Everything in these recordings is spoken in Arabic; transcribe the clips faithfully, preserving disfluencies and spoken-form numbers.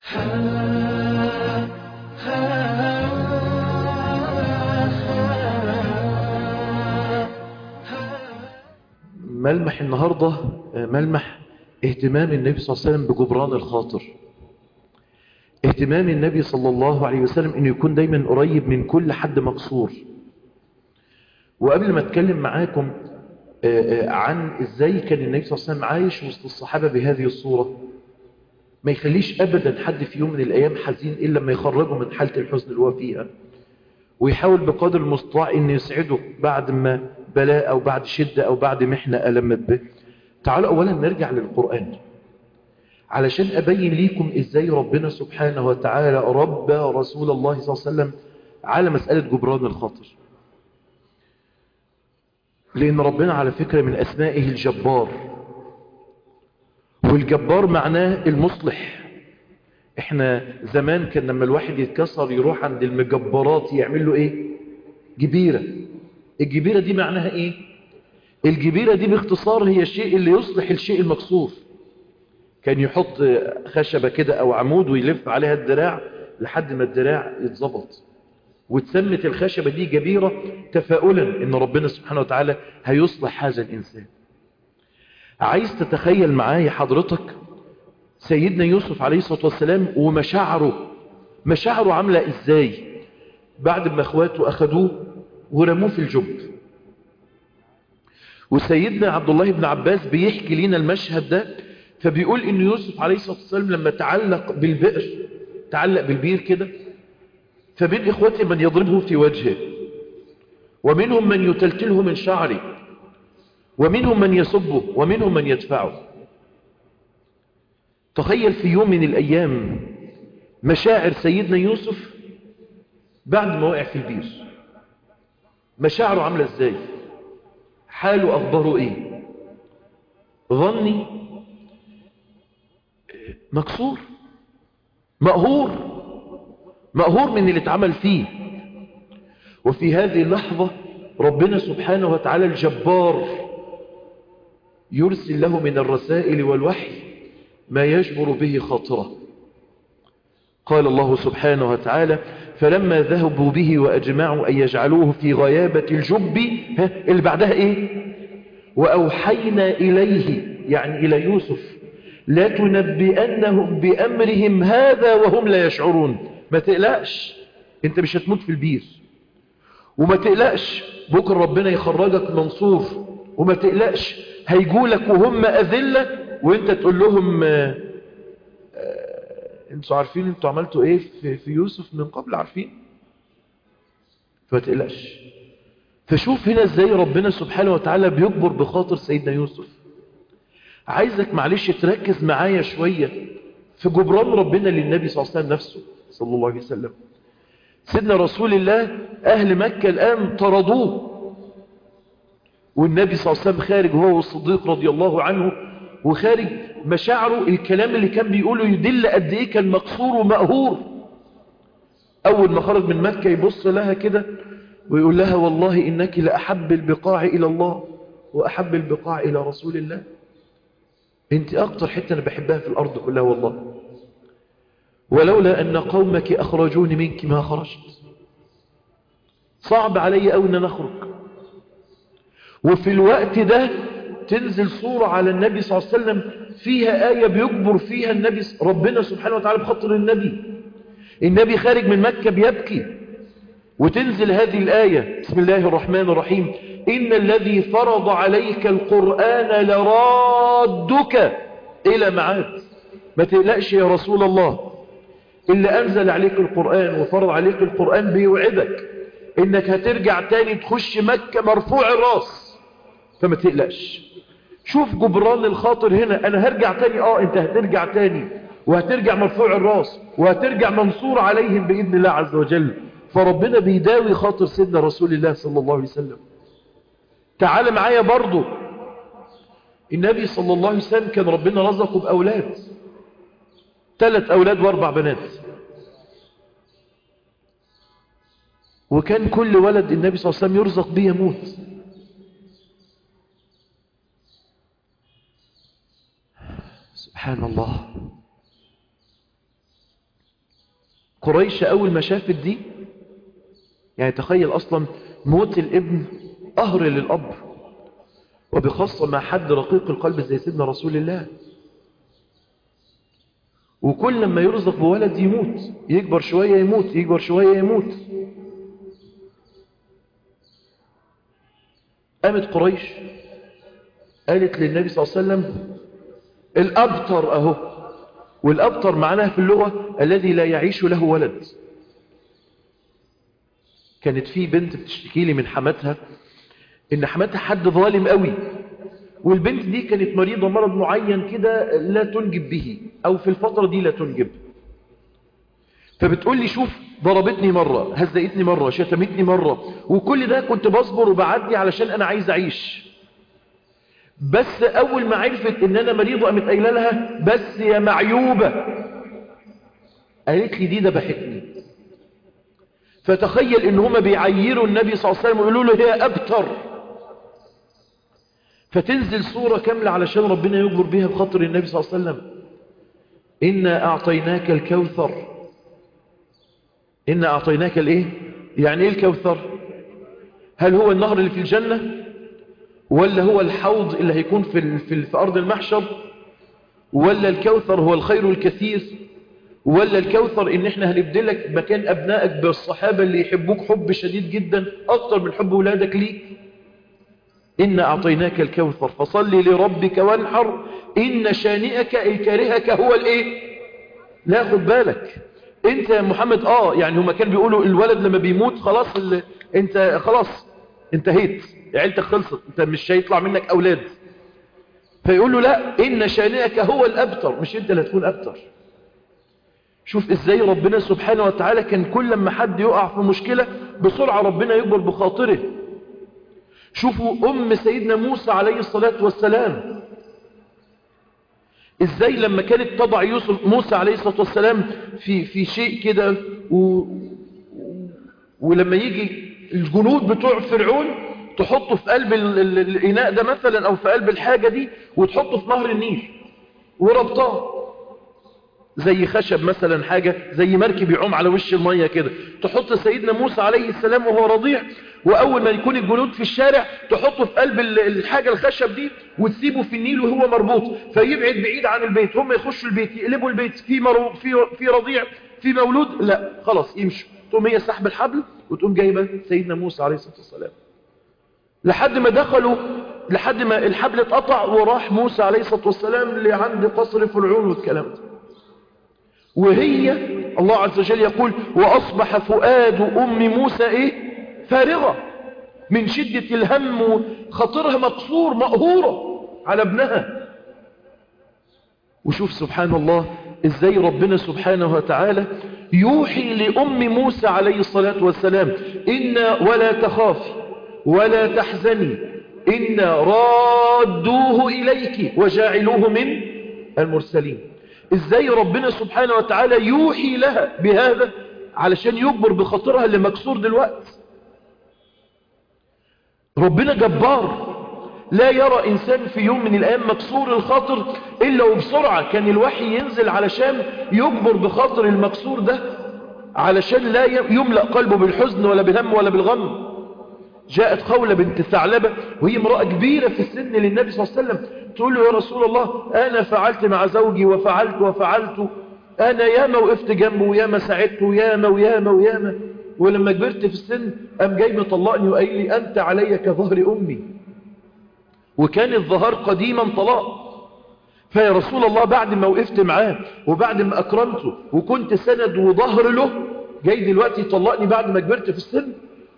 ملمح النهاردة ملمح اهتمام النبي صلى الله عليه وسلم بجبران الخاطر. اهتمام النبي صلى الله عليه وسلم انه يكون دايما قريب من كل حد مقصور. وقبل ما اتكلم معاكم عن ازاي كان النبي صلى الله عليه وسلم عايش وسط الصحابة بهذه الصورة، ما يخليش ابدا حد في يوم من الايام حزين الا لما يخرجه من حالة الحزن اللي هو فيها، ويحاول بقدر المستطاع ان يسعده بعد ما بلاء او بعد شدة او بعد محنة ألمت به. تعالوا اولا نرجع للقرآن علشان ابين ليكم ازاي ربنا سبحانه وتعالى ربى رسول الله صلى الله عليه وسلم على مسألة جبران الخاطر. لان ربنا على فكرة من اسمائه الجبار، والجبار معناه المصلح. احنا زمان كان لما الواحد يتكسر يروح عند المجبرات يعمل له ايه؟ جبيرة. الجبيرة دي معناها ايه؟ الجبيرة دي باختصار هي الشيء اللي يصلح الشيء المكسور. كان يحط خشبة كده او عمود ويلف عليها الدراع لحد ما الدراع يتظبط، وتسمت الخشبة دي جبيرة تفاؤلا ان ربنا سبحانه وتعالى هيصلح هذا الانسان. عايز تتخيل معايا حضرتك سيدنا يوسف عليه الصلاة والسلام ومشاعره، مشاعره عاملة ازاي بعد ما اخواته اخدوه ورموه في الجب. وسيدنا عبد الله بن عباس بيحكي لنا المشهد ده، فبيقول ان يوسف عليه الصلاة والسلام لما تعلق بالبئر، تعلق بالبير كده، فبين اخوته من يضربه في وجهه، ومنهم من يتلتله من شعره، ومنهم من يسبه، ومنهم من يدفعه. تخيل في يوم من الايام مشاعر سيدنا يوسف بعد ما وقع في البير، مشاعره عاملة ازاي؟ حاله اخباره ايه؟ ظني مكسور، مقهور، مقهور من اللي اتعمل فيه. وفي هذه اللحظة ربنا سبحانه وتعالى الجبار يرسل له من الرسائل والوحي ما يجبر به خاطره. قال الله سبحانه وتعالى: فلما ذهبوا به وأجمعوا أن يجعلوه في غيابة الجب، ها اللي بعدها إيه؟ وأوحينا إليه، يعني إلى يوسف، لا تنبئنهم بأمرهم هذا وهم لا يشعرون. ما تقلقش، انت مش هتموت في البير، وما تقلقش بكرة ربنا يخرجك منصور، وما تقلقش هيجولك وهم أذلة وانت تقول لهم آه آه انتوا عارفين انتوا عملتوا ايه في, في يوسف من قبل، عارفين. فما تقلقش. فشوف هنا ازاي ربنا سبحانه وتعالى بيكبر بخاطر سيدنا يوسف. عايزك معلش تركز معايا شوية في جبران ربنا للنبي صلى الله عليه وسلم نفسه صلى الله عليه وسلم. سيدنا رسول الله أهل مكة الآن طردوه، والنبي صلى الله عليه وسلم خارج هو والصديق رضي الله عنه، وخارج مشاعره الكلام اللي كان بيقوله يدل قد ايه كان مقصور ومقهور. أول ما خرج من مكة يبص لها كده ويقول لها: والله إنك لأحب البقاع إلى الله وأحب البقاع إلى رسول الله. انت أكتر حتة أنا بحبها في الأرض كلها والله، ولولا أن قومك أخرجوني منك ما خرجت. صعب علي أوي أن أنا أخرج. وفي الوقت ده تنزل صورة على النبي صلى الله عليه وسلم فيها آية بيكبر فيها النبي ربنا سبحانه وتعالى بخاطر النبي. النبي خارج من مكة بيبكي، وتنزل هذه الآية: بسم الله الرحمن الرحيم، إن الذي فرض عليك القرآن لرادك إلى معاد. ما تقلقش يا رسول الله، اللي أنزل عليك القرآن وفرض عليك القرآن بيوعدك إنك هترجع تاني تخش مكة مرفوع الراس، فما تقلقش. شوف جبران الخاطر هنا، أنا هرجع تاني. آه أنت هترجع تاني، وهترجع مرفوع الراس، وهترجع منصور عليهم بإذن الله عز وجل. فربنا بيداوي خاطر سيدنا رسول الله صلى الله عليه وسلم. تعال معايا برضو، النبي صلى الله عليه وسلم كان ربنا رزقه بأولاد، ثلاث أولاد واربع بنات، وكان كل ولد النبي صلى الله عليه وسلم يرزق به يموت. سبحان الله. قريش أول ما شافت دي، يعني تخيل أصلا موت الابن قهر للأب، وبخاصة مع حد رقيق القلب زي سيدنا رسول الله، وكل لما يرزق بولد يموت، يكبر شوية يموت، يكبر شوية يموت. قامت قريش قالت للنبي صلى الله عليه وسلم الأبتر أهو، والأبتر معناها في اللغة الذي لا يعيش له ولد. كانت في بنت بتشتكي لي من حماتها إن حماتها حد ظالم قوي، والبنت دي كانت مريضة مرض معين كده لا تنجب به، أو في الفترة دي لا تنجب. فبتقول لي شوف ضربتني مرة، هزقتني مرة، شتمتني مرة، وكل ده كنت بصبر وبعدي علشان أنا عايز أعيش. بس أول ما عرفت إن أنا مريضة قامت قايله لها بس يا معيوبة، قالت لي دي ذبحتني. فتخيل إن هما بيعيروا النبي صلى الله عليه وسلم ويقولوا له هي أبتر. فتنزل صورة كاملة علشان ربنا يجبر بها بخاطر النبي صلى الله عليه وسلم. إنا أعطيناك الكوثر. إنا أعطيناك الإيه؟ يعني إيه الكوثر؟ هل هو النهر اللي في الجنة، ولا هو الحوض اللي هيكون في, في, في أرض المحشر، ولا الكوثر هو الخير الكثير، ولا الكوثر إن إحنا هنبدلك مكان أبنائك بالصحابة اللي يحبوك حب شديد جدا أكتر من حب ولادك ليك. إنا أعطيناك الكوثر فصلي لربك وانحر إن شانئك الكارهك هو الإيه؟ لا خد بالك انت يا محمد اه يعني هما كانوا بيقولوا الولد لما بيموت خلاص انت خلاص انتهيت، عيلتك خلصت، انت مش هيطلع منك اولاد. فيقول له لا، ان شانئك هو الابتر، مش انت اللي هتكون ابتر. شوف ازاي ربنا سبحانه وتعالى كان كل لما حد يقع في مشكلة بسرعة ربنا يكبر بخاطره. شوفوا ام سيدنا موسى عليه الصلاة والسلام ازاي لما كانت تضع يوسف موسى عليه الصلاة والسلام في, في شيء كده و... ولما يجي الجنود بتوع فرعون تحطه في قلب ال... ال... الإناء ده مثلا او في قلب الحاجة دي وتحطه في نهر النيل وربطاه زي خشب مثلا، حاجة زي مركب يعوم على وش المية كده، تحط سيدنا موسى عليه السلام وهو رضيع، وأول ما يكون الجنود في الشارع تحطه في قلب الحاجة الخشب دي وتسيبه في النيل وهو مربوط، فيبعد بعيد عن البيت، هم يخشوا البيت يقلبوا البيت في, مرو في, في رضيع في مولود، لا خلاص يمشوا، تقوم هي سحب الحبل وتقوم جايبة سيدنا موسى عليه الصلاة والسلام لحد ما دخلوا، لحد ما الحبل اتقطع وراح موسى عليه الصلاة والسلام لعند قصر فرعون والكلام ده. وهي الله عز وجل يقول وأصبح فؤاد أم موسى إيه؟ فارغة من شدة الهم، خطرها مقصور مقهورة على ابنها. وشوف سبحان الله إزاي ربنا سبحانه وتعالى يوحي لأم موسى عليه الصلاة والسلام إن ولا تخافي ولا تحزني إن رادوه إليك وجاعلوه من المرسلين. ازاي ربنا سبحانه وتعالى يوحي لها بهذا علشان يجبر بخاطرها اللي مكسور دلوقتي. ربنا جبار، لا يرى انسان في يوم من الايام مكسور الخاطر الا وبسرعة كان الوحي ينزل علشان يجبر بخاطر المكسور ده، علشان لا يملأ قلبه بالحزن ولا بالهم ولا بالغم. جاءت خولة بنت ثعلبة وهي امرأة كبيرة في السن للنبي صلى الله عليه وسلم، تقول له يا رسول الله أنا فعلت مع زوجي وفعلت وفعلت، أنا ياما وقفت جنبه وياما ساعدته وياما وياما وياما، ولما كبرت في السن قام جاي مطلقني وقال لي أنت علي كظهر أمي، وكان الظهر قديما طلاق. فيا رسول الله بعد ما وقفت معاه وبعد ما أكرمته وكنت سند وظهر له جاي دلوقتي يطلقني بعد ما كبرت في السن؟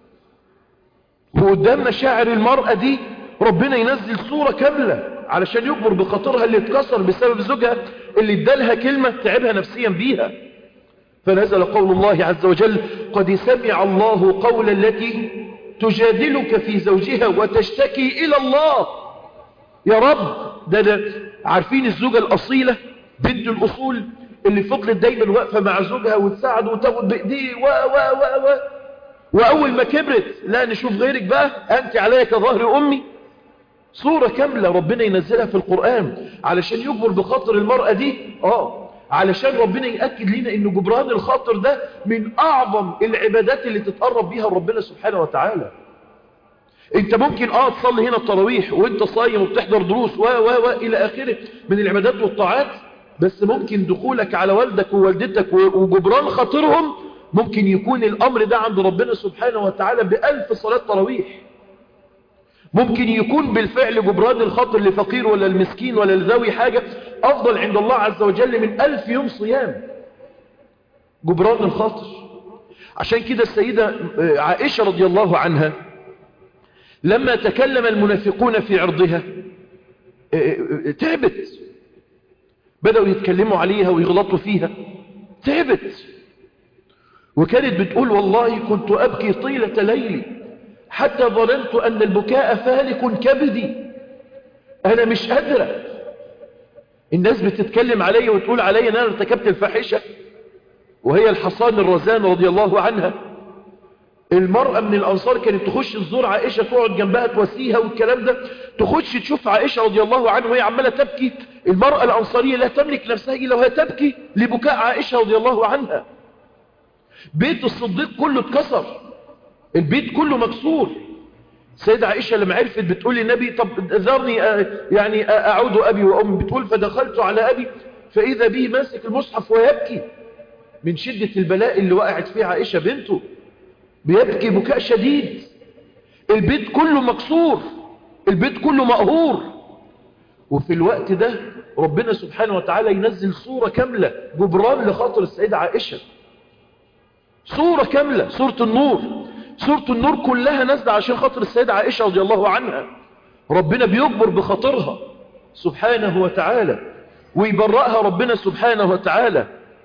وقدام مشاعر المرأة دي ربنا ينزل صورة كاملة علشان يكبر بخاطرها اللي اتكسر بسبب زوجها اللي ادالها كلمة تعبها نفسيا بيها. فنزل قول الله عز وجل قد سمع الله قول التي تجادلك في زوجها وتشتكي إلى الله. يا رب ده, ده عارفين الزوجة الأصيلة بنت الأصول اللي فضلت دايما واقفة مع زوجها وتساعد وتاخد بإيديه و و و و وأول ما كبرت لا نشوف غيرك بقى أنت عليا كظهر أمي. صورة كاملة ربنا ينزلها في القرآن علشان يجبر بخاطر المرأة دي. آه علشان ربنا يأكد لنا ان جبران الخاطر ده من اعظم العبادات اللي تتقرب بيها ربنا سبحانه وتعالى. انت ممكن اه تصلي هنا التراويح وانت صايم وبتحضر دروس و و و الى اخره من العبادات والطاعات، بس ممكن دخولك على والدك ووالدتك وجبران خاطرهم ممكن يكون الامر ده عند ربنا سبحانه وتعالى بألف صلاة تراويح. ممكن يكون بالفعل جبران الخاطر لفقير ولا المسكين ولا لذوي حاجة افضل عند الله عز وجل من ألف يوم صيام. جبران الخاطر. عشان كده السيدة عائشة رضي الله عنها لما تكلم المنافقون في عرضها تعبت، بدأوا يتكلموا عليها ويغلطوا فيها، تعبت، وكانت بتقول والله كنت أبكي طيلة ليلي حتى ظننت أن البكاء فالك كبدي، أنا مش قادرة. الناس بتتكلم علي وتقول علي أن أنا ارتكبت الفاحشة، وهي الحصان الرزان رضي الله عنها، المرأة من الأنصار كانت تخش تزور عائشة تقعد جنبها تواسيها والكلام ده، تخش تشوف عائشة رضي الله عنها وهي عمالة تبكي. المرأة الأنصارية لا تملك نفسها إلا وهي تبكي لبكاء عائشة رضي الله عنها. بيت الصديق كله اتكسر، البيت كله مكسور. سيدة عائشة لما عرفت بتقول للنبي طب ذرني يعني أعود أبي وأمي، بتقول فدخلت على أبي فإذا به ماسك المصحف ويبكي من شدة البلاء اللي وقعت فيه عائشة بنته، بيبكي بكاء شديد. البيت كله مكسور، البيت كله مقهور. وفي الوقت ده ربنا سبحانه وتعالى ينزل صورة كاملة جبران لخاطر السيدة عائشة، صورة كاملة، صورة النور. صورة النور كلها نازلة عشان خاطر السيدة عائشة رضي الله عنها. ربنا بيجبر بخاطرها سبحانه وتعالى ويبرأها ربنا سبحانه وتعالى.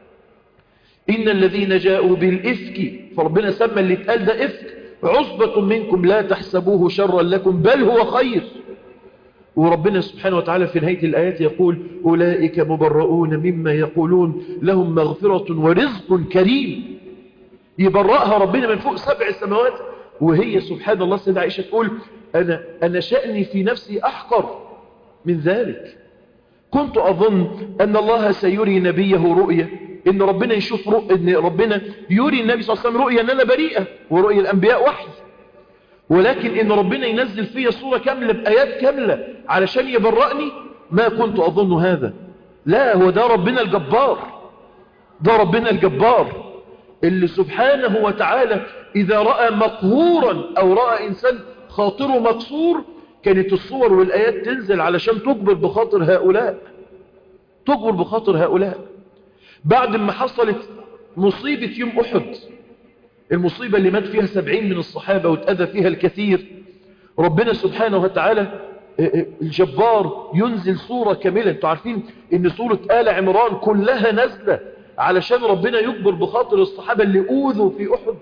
إن الذين جاءوا بالإفك، فربنا سمى اللي اتقال ده إفك، عصبة منكم لا تحسبوه شرا لكم بل هو خير. وربنا سبحانه وتعالى في نهاية الآيات يقول أولئك مبرؤون مما يقولون لهم مغفرة ورزق كريم. يبرأها ربنا من فوق سبع سماوات، وهي سبحان الله سيدة عائشة تقول أنا, أنا شأني في نفسي أحقر من ذلك. كنت أظن أن الله سيري نبيه رؤية، إن ربنا يشوف رؤية، إن ربنا يري النبي صلى الله عليه وسلم رؤية أن أنا بريئة، ورؤية الأنبياء وحي، ولكن إن ربنا ينزل فيها صورة كاملة بآيات كاملة علشان يبرأني، ما كنت أظن هذا. لا، هو ده ربنا الجبار، ده ربنا الجبار اللي سبحانه وتعالى إذا رأى مقهورا أو رأى إنسان خاطره مكسور كانت الصور والآيات تنزل علشان تجبر بخاطر هؤلاء، تجبر بخاطر هؤلاء. بعد ما حصلت مصيبة يوم أحد، المصيبة اللي مات فيها سبعين من الصحابة واتأذى فيها الكثير، ربنا سبحانه وتعالى الجبار ينزل صورة كاملة. انتوا عارفين ان صورة آل عمران كلها نزلة علشان ربنا يجبر بخاطر الصحابة اللي أوذوا في أحد.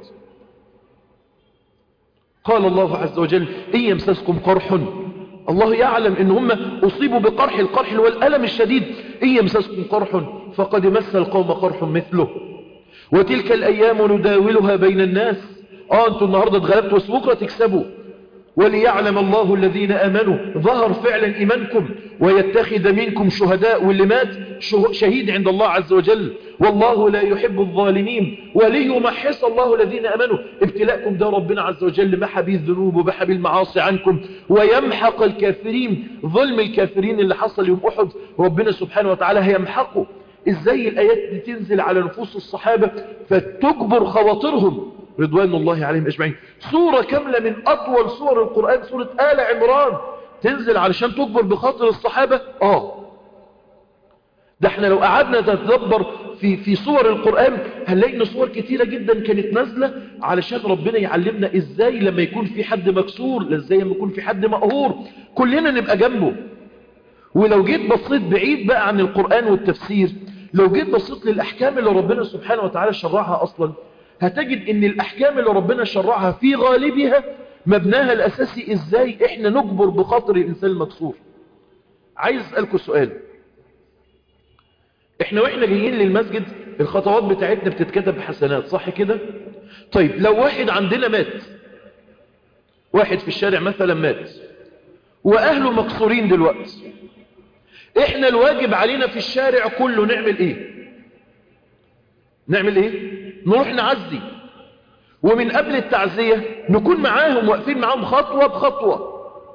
قال الله عز وجل إن يمسسكم قرح، الله يعلم ان هم أصيبوا بقرح، القرح والألم الشديد. إن يمسسكم قرح فقد مس القوم قرح مثله وتلك الأيام نداولها بين الناس. آه أنتوا النهاردة اتغلبتوا بس بكرة تكسبوا. وليعلم الله الذين آمنوا، ظهر فعلا إيمانكم، ويتخذ منكم شهداء، واللي مات شهيد عند الله عز وجل، والله لا يحب الظالمين وليمحص الله الذين آمنوا. ابتلاءكم ده ربنا عز وجل محى به الذنوب ومحى به المعاصي عنكم ويمحق الكافرين. ظلم الكافرين اللي حصل يوم أحد ربنا سبحانه وتعالى هيمحقه. ازاي الآيات دي تنزل على نفوس الصحابة فتجبر خواطرهم رضوان الله عليهم أجمعين؟ صورة كاملة من أطول صور القرآن سورة آل عمران تنزل علشان تجبر بخاطر الصحابة. آه ده احنا لو قعدنا نتدبر في في صور القرآن هنلاقي ان صور كتيرة جدا كانت نازلة علشان ربنا يعلمنا ازاي لما يكون في حد مكسور، ازاي لما يكون في حد مقهور كلنا نبقى جنبه. ولو جيت بصيت بعيد بقى عن القرآن والتفسير، لو جيت بصيت للأحكام اللي ربنا سبحانه وتعالى شرعها أصلا، هتجد ان الأحكام اللي ربنا شرعها في غالبها مبناها الأساسي ازاي احنا نجبر بخاطر الإنسان المكسور. عايز أسألكم سؤال، احنا واحنا جايين للمسجد الخطوات بتاعتنا بتتكتب بحسنات، صح كده؟ طيب لو واحد عندنا مات، واحد في الشارع مثلا مات وأهله مكسورين دلوقتي، احنا الواجب علينا في الشارع كله نعمل ايه؟ نعمل ايه؟ نروح نعزي، ومن قبل التعزية نكون معاهم واقفين معاهم خطوة بخطوة.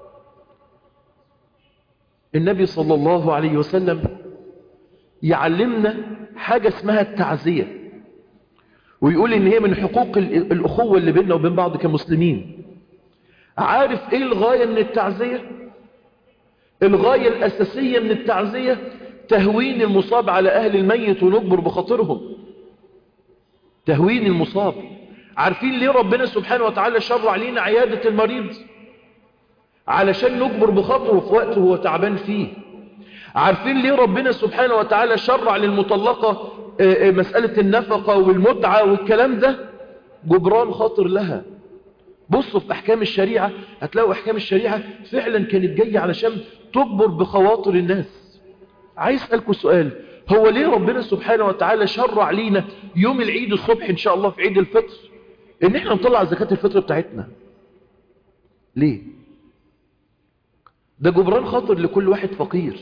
النبي صلى الله عليه وسلم يعلمنا حاجة اسمها التعزية، ويقول ان هي من حقوق الأخوة اللي بيننا وبين بعض كمسلمين. عارف ايه الغاية من التعزية؟ الغاية الأساسية من التعزية تهوين المصاب على أهل الميت ونكبر بخاطرهم. تهوين المصاب. عارفين ليه ربنا سبحانه وتعالى شرع لينا عيادة المريض؟ علشان نكبر بخاطره في وقته هو تعبان فيه. عارفين ليه ربنا سبحانه وتعالى شرع للمطلقة مسألة النفقة والمتعة والكلام ده؟ جبران خاطر لها. بصوا في أحكام الشريعة هتلاقوا أحكام الشريعة فعلا كانت جاية علشان تكبر بخواطر الناس. عايز أسألكم سؤال، هو ليه ربنا سبحانه وتعالى شرع لينا يوم العيد الصبح إن شاء الله في عيد الفطر إن احنا نطلع زكاة الفطر بتاعتنا؟ ليه؟ ده جبران خاطر لكل واحد فقير،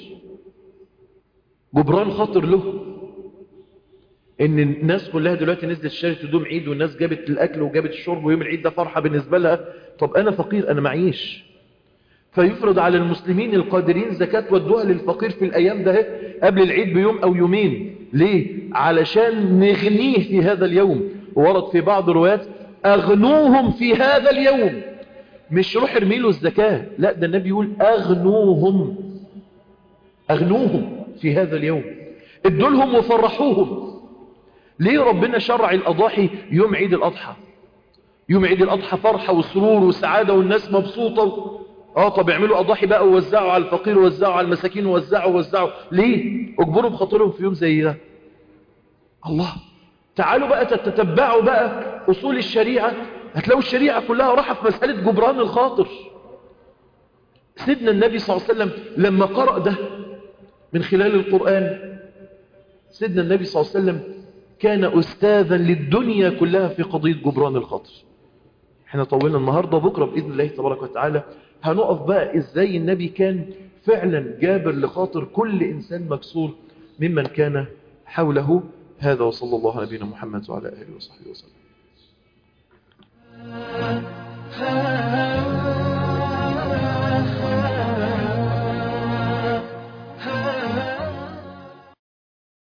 جبران خاطر له. ان الناس كلها دلوقتي نزلت اشترت هدوم عيد، والناس جابت الاكل وجابت الشرب، ويوم العيد ده فرحه بالنسبه لها. طب انا فقير، انا معيش، فيفرض على المسلمين القادرين زكاه ودوها للفقير في الايام ده قبل العيد بيوم او يومين. ليه؟ علشان نغنيه في هذا اليوم. ورد في بعض الروايات اغنوهم في هذا اليوم، مش روح ارمي له الزكاه، لا ده النبي يقول اغنوهم، اغنوهم في هذا اليوم، ادوا لهم وفرحوهم. ليه ربنا شرع الأضاحي يوم عيد الأضحى؟ يوم عيد الأضحى فرحة وسرور وسعادة والناس مبسوطة. اه طب اعملوا أضاحي بقى ووزعوا على الفقير ووزعوا على المساكين ووزعوا ووزعوا. ليه؟ اجبروا بخاطرهم في يوم زي ده. الله. تعالوا بقى تتتبعوا بقى أصول الشريعة، هتلاقوا الشريعة كلها راحة في مسألة جبران الخاطر. سيدنا النبي صلى الله عليه وسلم لما قرأ ده من خلال القرآن، سيدنا النبي صلى الله عليه وسلم كان أستاذا للدنيا كلها في قضية جبران الخاطر. احنا طولنا النهاردة، بكرة بإذن الله تبارك وتعالى هنقف بقى ازاي النبي كان فعلا جابر لخاطر كل إنسان مكسور ممن كان حوله. هذا وصلى الله على نبينا محمد وعلى آله وصحبه وسلم.